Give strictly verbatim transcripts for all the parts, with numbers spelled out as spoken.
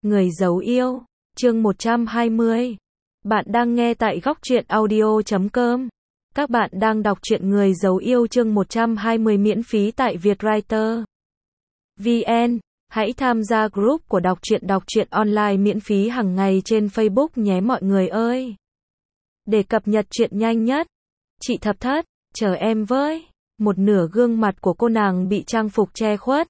Người giấu yêu, chương một trăm hai mươi. Bạn đang nghe tại góc truyện audio chấm com. Các bạn đang đọc truyện Người giấu yêu chương một trăm hai mươi miễn phí tại Vietwriter vê en. Hãy tham gia group của đọc truyện đọc truyện online miễn phí hàng ngày trên Facebook nhé mọi người ơi. Để cập nhật truyện nhanh nhất. Chị Thập Thất, chờ em với. Một nửa gương mặt của cô nàng bị trang phục che khuất,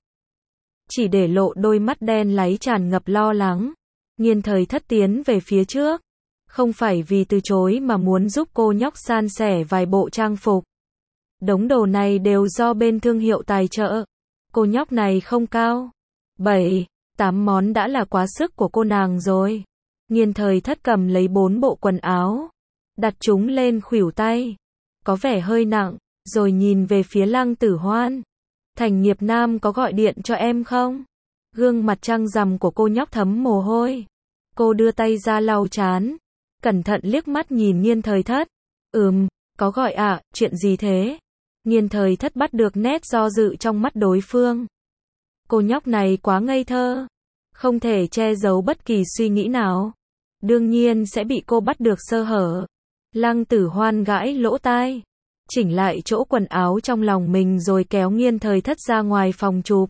chỉ để lộ đôi mắt đen láy tràn ngập lo lắng. Nghiên Thời Thất tiến về phía trước, không phải vì từ chối mà muốn giúp cô nhóc san sẻ vài bộ trang phục. Đống đồ này đều do bên thương hiệu tài trợ. Cô nhóc này không cao, bảy, tám món đã là quá sức của cô nàng rồi. Nghiên Thời Thất cầm lấy bốn bộ quần áo, đặt chúng lên khuỷu tay, có vẻ hơi nặng, rồi nhìn về phía Lăng Tử Hoan. Thành Nghiệp Nam có gọi điện cho em không? Gương mặt trăng rằm của cô nhóc thấm mồ hôi. Cô đưa tay ra lau trán, cẩn thận liếc mắt nhìn Nghiên Thời Thất. Ừm, có gọi ạ, à, chuyện gì thế? Nghiên Thời Thất bắt được nét do dự trong mắt đối phương. Cô nhóc này quá ngây thơ, không thể che giấu bất kỳ suy nghĩ nào. Đương nhiên sẽ bị cô bắt được sơ hở. Lăng Tử Hoan gãi lỗ tai, chỉnh lại chỗ quần áo trong lòng mình rồi kéo Nghiên Thời Thất ra ngoài phòng chụp.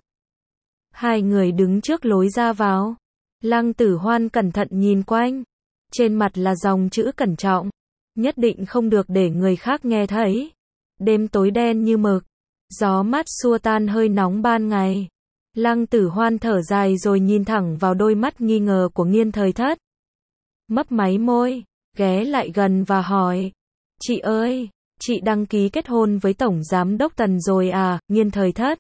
Hai người đứng trước lối ra vào. Lăng Tử Hoan cẩn thận nhìn quanh. Trên mặt là dòng chữ cẩn trọng. Nhất định không được để người khác nghe thấy. Đêm tối đen như mực. Gió mát xua tan hơi nóng ban ngày. Lăng Tử Hoan thở dài rồi nhìn thẳng vào đôi mắt nghi ngờ của Nghiên Thời Thất. Mấp máy môi, ghé lại gần và hỏi. Chị ơi, chị đăng ký kết hôn với Tổng Giám đốc Tần rồi à? Nghiên Thời Thất.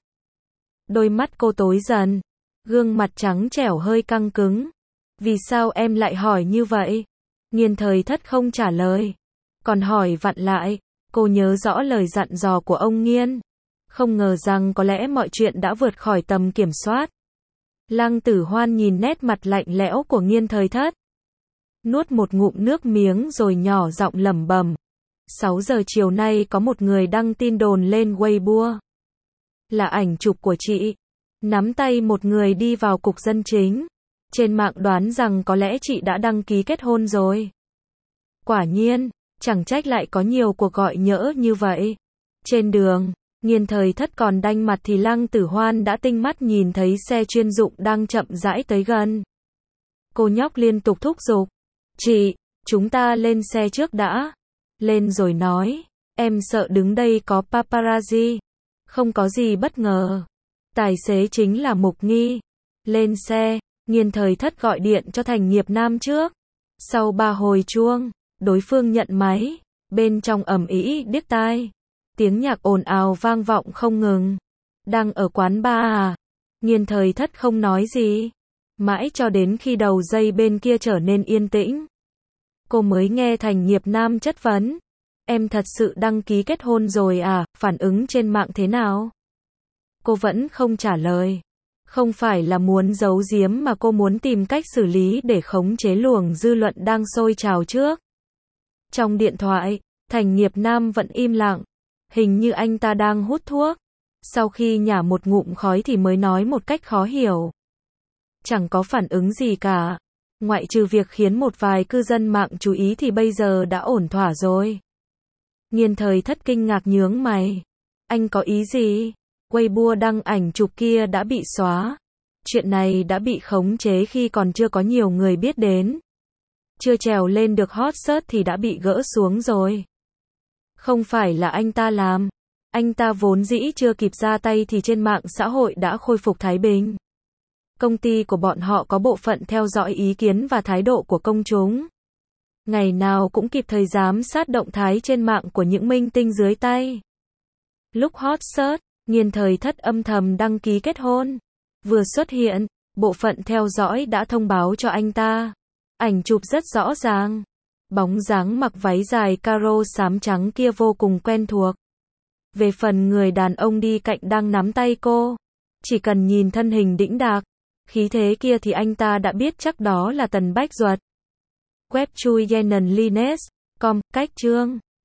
Đôi mắt cô tối dần, gương mặt trắng trẻo hơi căng cứng. Vì sao em lại hỏi như vậy? Nghiên Thời Thất không trả lời, còn hỏi vặn lại. Cô nhớ rõ lời dặn dò của ông Nghiên, không ngờ rằng có lẽ mọi chuyện đã vượt khỏi tầm kiểm soát. Lăng Tử Hoan nhìn nét mặt lạnh lẽo của Nghiên Thời Thất, nuốt một ngụm nước miếng rồi nhỏ giọng lẩm bẩm. sáu giờ chiều nay có một người đăng tin đồn lên Weibo. Là ảnh chụp của chị, nắm tay một người đi vào cục dân chính. Trên mạng đoán rằng có lẽ chị đã đăng ký kết hôn rồi. Quả nhiên, chẳng trách lại có nhiều cuộc gọi nhỡ như vậy. Trên đường, Nghiên Thời Thất còn đanh mặt thì Lăng Tử Hoan đã tinh mắt nhìn thấy xe chuyên dụng đang chậm rãi tới gần. Cô nhóc liên tục thúc giục. Chị, chúng ta lên xe trước đã. Lên rồi nói, em sợ đứng đây có paparazzi. Không có gì bất ngờ. Tài xế chính là Mục Nghi. Lên xe, Nghiên Thời Thất gọi điện cho Thành Nghiệp Nam trước. Sau ba hồi chuông, đối phương nhận máy. Bên trong ầm ĩ điếc tai. Tiếng nhạc ồn ào vang vọng không ngừng. Đang ở quán bar à? Nghiên Thời Thất không nói gì. Mãi cho đến khi đầu dây bên kia trở nên yên tĩnh, cô mới nghe Thành Nghiệp Nam chất vấn. Em thật sự đăng ký kết hôn rồi à? Phản ứng trên mạng thế nào? Cô vẫn không trả lời. Không phải là muốn giấu giếm mà cô muốn tìm cách xử lý để khống chế luồng dư luận đang sôi trào trước. Trong điện thoại, Thành Nghiệp Nam vẫn im lặng. Hình như anh ta đang hút thuốc. Sau khi nhả một ngụm khói thì mới nói một cách khó hiểu. Chẳng có phản ứng gì cả. Ngoại trừ việc khiến một vài cư dân mạng chú ý thì bây giờ đã ổn thỏa rồi. Nghiên Thời Thất kinh ngạc nhướng mày. Anh có ý gì? Weibo đăng ảnh chụp kia đã bị xóa. Chuyện này đã bị khống chế khi còn chưa có nhiều người biết đến. Chưa trèo lên được hot search thì đã bị gỡ xuống rồi. Không phải là anh ta làm. Anh ta vốn dĩ chưa kịp ra tay thì trên mạng xã hội đã khôi phục thái bình. Công ty của bọn họ có bộ phận theo dõi ý kiến và thái độ của công chúng. Ngày nào cũng kịp thời giám sát động thái trên mạng của những minh tinh dưới tay. Lúc hot search, Nghiên Thời Thất âm thầm đăng ký kết hôn. Vừa xuất hiện, bộ phận theo dõi đã thông báo cho anh ta. Ảnh chụp rất rõ ràng. Bóng dáng mặc váy dài caro xám trắng kia vô cùng quen thuộc. Về phần người đàn ông đi cạnh đang nắm tay cô, chỉ cần nhìn thân hình đĩnh đạc, khí thế kia thì anh ta đã biết chắc đó là Tần Bách Duật. Web chui Yenon Lines, com, cách chương.